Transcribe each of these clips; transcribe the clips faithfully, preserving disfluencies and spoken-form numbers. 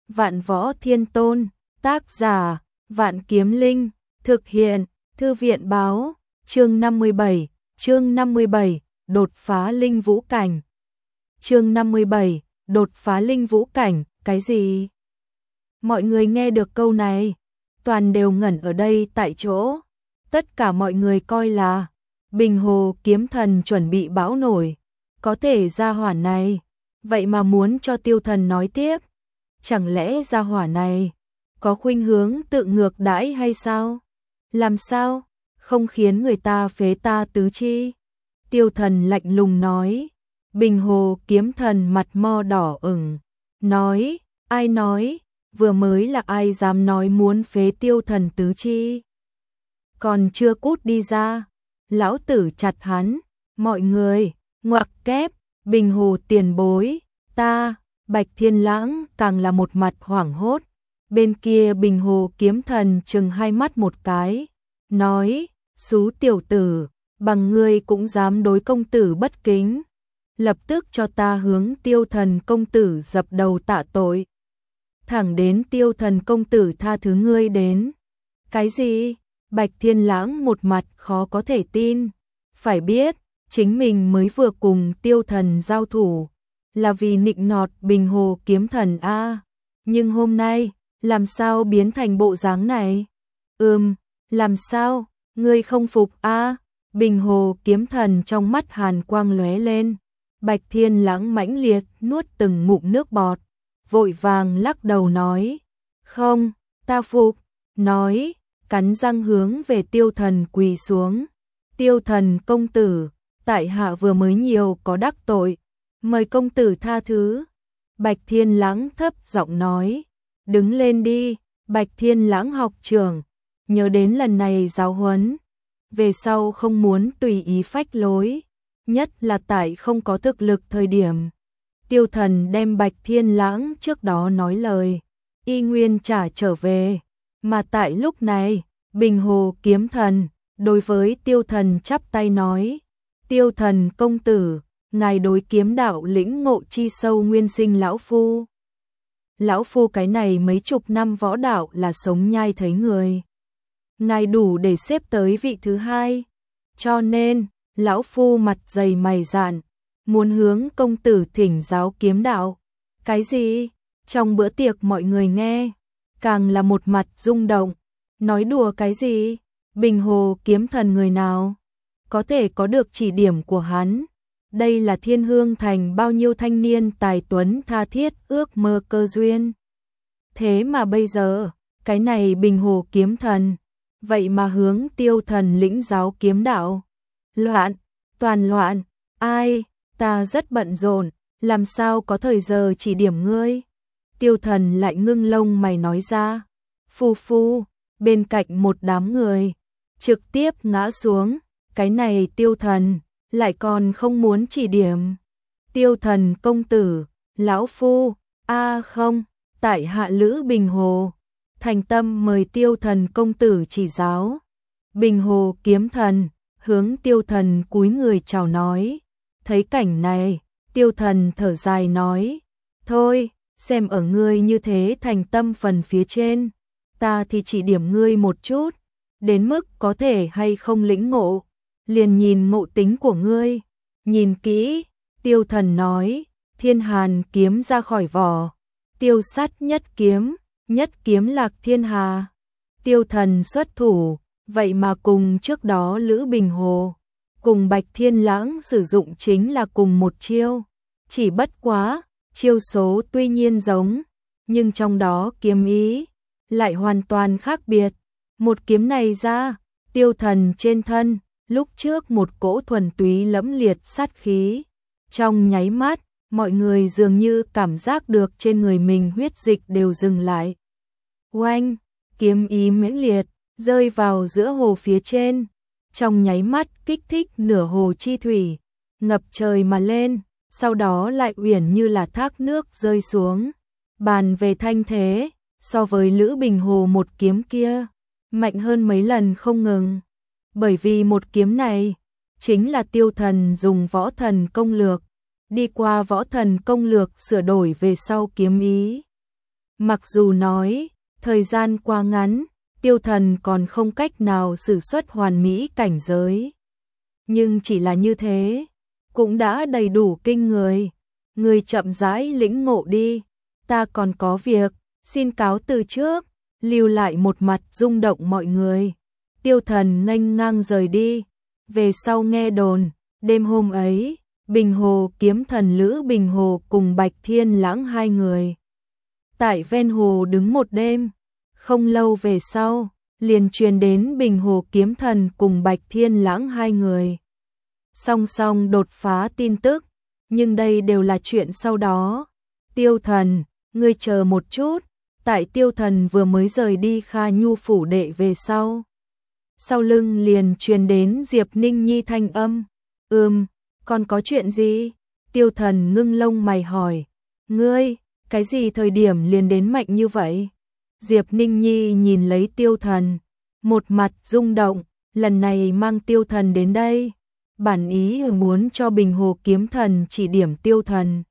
Vạn Võ Thiên Tôn, tác giả, Vạn Kiếm Linh, thực hiện, Thư viện báo, chương năm mươi bảy, chương năm mươi bảy, đột phá linh vũ cảnh. Chương năm mươi bảy, đột phá linh vũ cảnh, cái gì? Mọi người nghe được câu này, toàn đều ngẩn ở đây tại chỗ. Tất cả mọi người coi là Bình Hồ kiếm thần chuẩn bị bão nổi, có thể gia hỏa này, vậy mà muốn cho Tiêu Thần nói tiếp. Chẳng lẽ gia hỏa này có khuynh hướng tự ngược đãi hay sao? Làm sao không khiến người ta phế ta tứ chi? Tiêu Thần lạnh lùng nói. Bình Hồ kiếm thần mặt mo đỏ ửng, nói, ai nói, vừa mới là ai dám nói muốn phế Tiêu Thần tứ chi? Còn chưa cút đi ra, lão tử chặt hắn. Mọi người ngoặc kép. Bình Hồ tiền bối, ta. Bạch Thiên Lãng càng là một mặt hoảng hốt. Bên kia Bình Hồ kiếm thần chừng hai mắt một cái, nói, xú tiểu tử, bằng ngươi cũng dám đối công tử bất kính, lập tức cho ta hướng Tiêu Thần công tử dập đầu tạ tội. Thẳng đến Tiêu Thần công tử tha thứ ngươi đến. Cái gì? Bạch Thiên Lãng một mặt khó có thể tin. Phải biết, chính mình mới vừa cùng Tiêu Thần giao thủ, là vì nịnh nọt Bình Hồ kiếm thần a, nhưng hôm nay, làm sao biến thành bộ dáng này? Ừm, làm sao, ngươi không phục a? Bình Hồ kiếm thần trong mắt hàn quang lóe lên. Bạch Thiên Lãng mãnh liệt nuốt từng ngụm nước bọt, vội vàng lắc đầu nói, không, ta phục, nói, cắn răng hướng về Tiêu Thần quỳ xuống. Tiêu Thần công tử, tại hạ vừa mới nhiều có đắc tội, mời công tử tha thứ. Bạch Thiên Lãng thấp giọng nói, đứng lên đi. Bạch Thiên Lãng học trưởng, nhớ đến lần này giáo huấn, về sau không muốn tùy ý phách lối, nhất là tại không có thực lực thời điểm. Tiêu Thần đem Bạch Thiên Lãng trước đó nói lời y nguyên trả trở về, mà tại lúc này, Bình Hồ kiếm thần đối với Tiêu Thần chắp tay nói, Tiêu Thần công tử, ngài đối kiếm đạo lĩnh ngộ chi sâu nguyên sinh lão phu. Lão phu cái này mấy chục năm võ đạo là sống nhai thấy người. Ngài đủ để xếp tới vị thứ hai. Cho nên, lão phu mặt dày mày dạn, muốn hướng công tử thỉnh giáo kiếm đạo. Cái gì? Trong bữa tiệc mọi người nghe, càng là một mặt rung động. Nói đùa cái gì? Bình Hồ kiếm thần người nào có thể có được chỉ điểm của hắn? Đây là Thiên Hương Thành bao nhiêu thanh niên tài tuấn tha thiết ước mơ cơ duyên. Thế mà bây giờ, cái này Bình Hồ kiếm thần, vậy mà hướng Tiêu Thần lĩnh giáo kiếm đạo. Loạn, toàn loạn, ai, ta rất bận rộn, làm sao có thời giờ chỉ điểm ngươi? Tiêu Thần lại ngưng lông mày nói ra. Phu phu, bên cạnh một đám người, trực tiếp ngã xuống, cái này Tiêu Thần lại còn không muốn chỉ điểm. Tiêu Thần công tử, lão phu, a không, tại hạ Lữ Bình Hồ, thành tâm mời Tiêu Thần công tử chỉ giáo. Bình Hồ kiếm thần hướng Tiêu Thần cúi người chào nói. Thấy cảnh này, Tiêu Thần thở dài nói, thôi, xem ở ngươi như thế thành tâm phần phía trên, ta thì chỉ điểm ngươi một chút, đến mức có thể hay không lĩnh ngộ, liền nhìn ngộ tính của ngươi. Nhìn kỹ, Tiêu Thần nói, Thiên Hàn kiếm ra khỏi vỏ, tiêu sát nhất kiếm, nhất kiếm lạc thiên hà. Tiêu Thần xuất thủ, vậy mà cùng trước đó Lữ Bình Hồ, cùng Bạch Thiên Lãng sử dụng chính là cùng một chiêu. Chỉ bất quá, chiêu số tuy nhiên giống, nhưng trong đó kiếm ý lại hoàn toàn khác biệt. Một kiếm này ra, Tiêu Thần trên thân lúc trước một cỗ thuần túy lẫm liệt sát khí. Trong nháy mắt, mọi người dường như cảm giác được trên người mình huyết dịch đều dừng lại. Oanh, kiếm ý mãnh liệt, rơi vào giữa hồ phía trên. Trong nháy mắt kích thích nửa hồ chi thủy, ngập trời mà lên, sau đó lại uyển như là thác nước rơi xuống. Bàn về thanh thế, so với Lữ Bình Hồ một kiếm kia, mạnh hơn mấy lần không ngừng. Bởi vì một kiếm này, chính là Tiêu Thần dùng võ thần công lược, đi qua võ thần công lược sửa đổi về sau kiếm ý. Mặc dù nói, thời gian quá ngắn, Tiêu Thần còn không cách nào sử xuất hoàn mỹ cảnh giới. Nhưng chỉ là như thế, cũng đã đầy đủ kinh người. Người chậm rãi lĩnh ngộ đi, ta còn có việc, xin cáo từ trước, lưu lại một mặt rung động mọi người. Tiêu Thần nghênh ngang rời đi, về sau nghe đồn, đêm hôm ấy, Bình Hồ kiếm thần Lữ Bình Hồ cùng Bạch Thiên Lãng hai người. Tại ven hồ đứng một đêm, không lâu về sau, liền truyền đến Bình Hồ kiếm thần cùng Bạch Thiên Lãng hai người. Song song đột phá tin tức, nhưng đây đều là chuyện sau đó. Tiêu Thần, ngươi chờ một chút, tại Tiêu Thần vừa mới rời đi Kha Nhu phủ đệ về sau. Sau lưng liền truyền đến Diệp Ninh Nhi thanh âm, ừm, còn có chuyện gì? Tiêu Thần ngưng lông mày hỏi, ngươi, cái gì thời điểm liền đến mạnh như vậy? Diệp Ninh Nhi nhìn lấy Tiêu Thần, một mặt rung động, lần này mang Tiêu Thần đến đây. Bản ý muốn cho Bình Hồ kiếm thần chỉ điểm Tiêu Thần,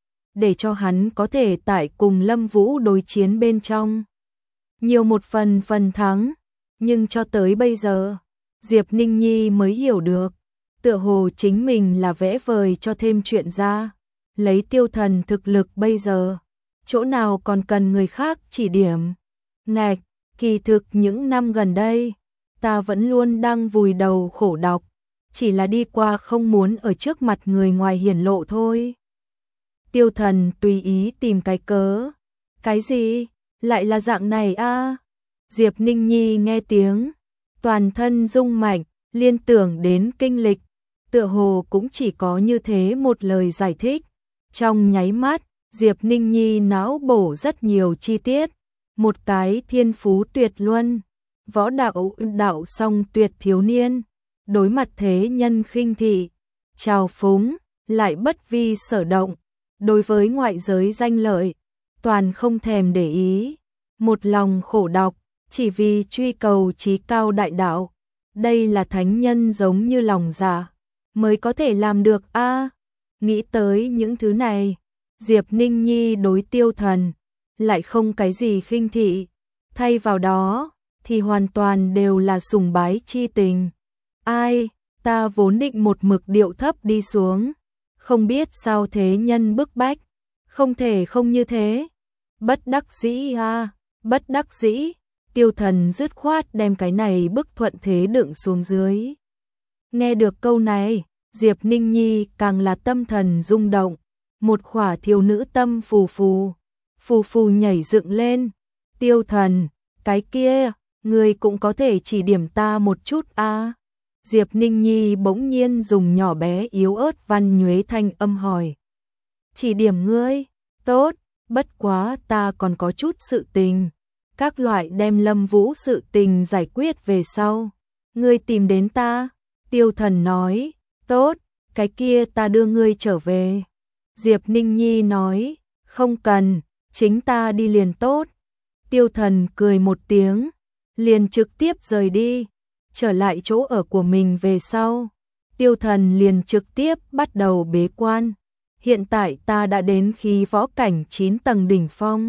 để cho hắn có thể tại cùng Lâm Vũ đối chiến bên trong. Nhiều một phần phần thắng, nhưng cho tới bây giờ, Diệp Ninh Nhi mới hiểu được, tựa hồ chính mình là vẽ vời cho thêm chuyện ra. Lấy Tiêu Thần thực lực bây giờ, chỗ nào còn cần người khác chỉ điểm. Ngạch, kỳ thực những năm gần đây, ta vẫn luôn đang vùi đầu khổ đọc, chỉ là đi qua không muốn ở trước mặt người ngoài hiển lộ thôi. Tiêu Thần tùy ý tìm cái cớ. Cái gì? Lại là dạng này a? À? Diệp Ninh Nhi nghe tiếng, toàn thân rung mạnh, liên tưởng đến kinh lịch, tựa hồ cũng chỉ có như thế một lời giải thích. Trong nháy mắt, Diệp Ninh Nhi não bổ rất nhiều chi tiết, một cái thiên phú tuyệt luân, võ đạo đạo song tuyệt thiếu niên, đối mặt thế nhân khinh thị, trào phúng, lại bất vi sở động, đối với ngoại giới danh lợi, toàn không thèm để ý, một lòng khổ đọc, chỉ vì truy cầu chí cao đại đạo. Đây là thánh nhân giống như lòng dạ, mới có thể làm được a. À, nghĩ tới những thứ này, Diệp Ninh Nhi đối Tiêu Thần lại không cái gì khinh thị, thay vào đó thì hoàn toàn đều là sùng bái chi tình. Ai, ta vốn định một mực điệu thấp đi xuống, không biết sao thế nhân bức bách, không thể không như thế. Bất đắc dĩ a, bất đắc dĩ. Tiêu Thần dứt khoát đem cái này bức thuận thế đựng xuống dưới. Nghe được câu này, Diệp Ninh Nhi càng là tâm thần rung động, một khỏa thiếu nữ tâm phù phù, phù phù nhảy dựng lên. Tiêu Thần, cái kia, người cũng có thể chỉ điểm ta một chút a. À? Diệp Ninh Nhi bỗng nhiên dùng nhỏ bé yếu ớt văn nhuế thanh âm hỏi. Chỉ điểm ngươi, tốt, bất quá ta còn có chút sự tình. Các loại đem Lâm Vũ sự tình giải quyết về sau, ngươi tìm đến ta. Tiêu Thần nói, tốt, cái kia ta đưa ngươi trở về. Diệp Ninh Nhi nói, không cần, chính ta đi liền tốt. Tiêu Thần cười một tiếng, liền trực tiếp rời đi, trở lại chỗ ở của mình về sau. Tiêu Thần liền trực tiếp bắt đầu bế quan. Hiện tại ta đã đến khí võ cảnh chín tầng đỉnh phong.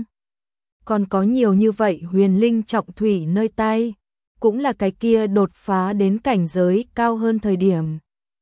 Còn có nhiều như vậy huyền linh trọng thủy nơi tay, cũng là cái kia đột phá đến cảnh giới cao hơn thời điểm.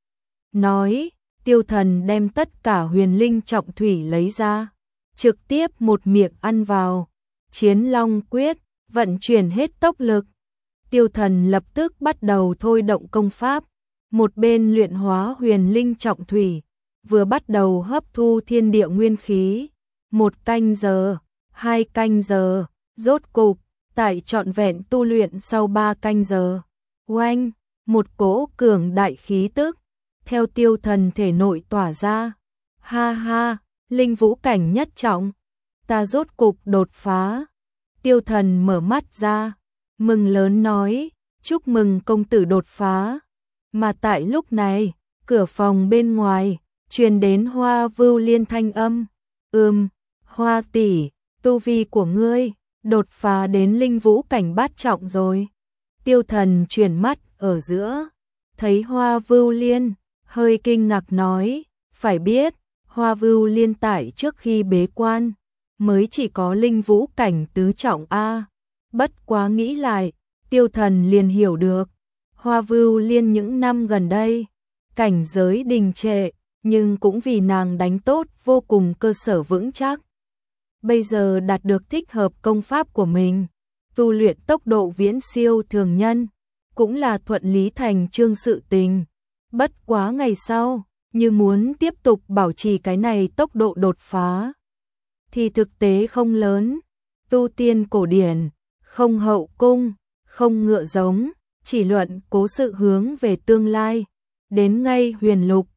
Nói, Tiêu Thần đem tất cả huyền linh trọng thủy lấy ra, trực tiếp một miệng ăn vào, Chiến Long quyết, vận chuyển hết tốc lực. Tiêu Thần lập tức bắt đầu thôi động công pháp, một bên luyện hóa huyền linh trọng thủy, vừa bắt đầu hấp thu thiên địa nguyên khí. Một canh giờ, hai canh giờ, rốt cục, tại trọn vẹn tu luyện sau ba canh giờ. Oanh, một cỗ cường đại khí tức, theo Tiêu Thần thể nội tỏa ra. Ha ha, linh vũ cảnh nhất trọng, ta rốt cục đột phá. Tiêu Thần mở mắt ra, mừng lớn nói, chúc mừng công tử đột phá. Mà tại lúc này, cửa phòng bên ngoài, truyền đến Hoa Vưu Liên thanh âm. Ừm, Hoa tỷ, tu vi của ngươi, đột phá đến linh vũ cảnh bát trọng rồi. Tiêu Thần chuyển mắt ở giữa, thấy Hoa Vưu Liên, hơi kinh ngạc nói, phải biết, Hoa Vưu Liên tại trước khi bế quan, mới chỉ có linh vũ cảnh tứ trọng a. Bất quá nghĩ lại, Tiêu Thần liền hiểu được, Hoa Vưu Liên những năm gần đây, cảnh giới đình trệ, nhưng cũng vì nàng đánh tốt vô cùng cơ sở vững chắc. Bây giờ đạt được thích hợp công pháp của mình, tu luyện tốc độ viễn siêu thường nhân, cũng là thuận lý thành chương sự tình. Bất quá ngày sau, như muốn tiếp tục bảo trì cái này tốc độ đột phá, thì thực tế không lớn. Tu tiên cổ điển, không hậu cung, không ngựa giống, chỉ luận cố sự hướng về tương lai. Đến ngay huyền lục,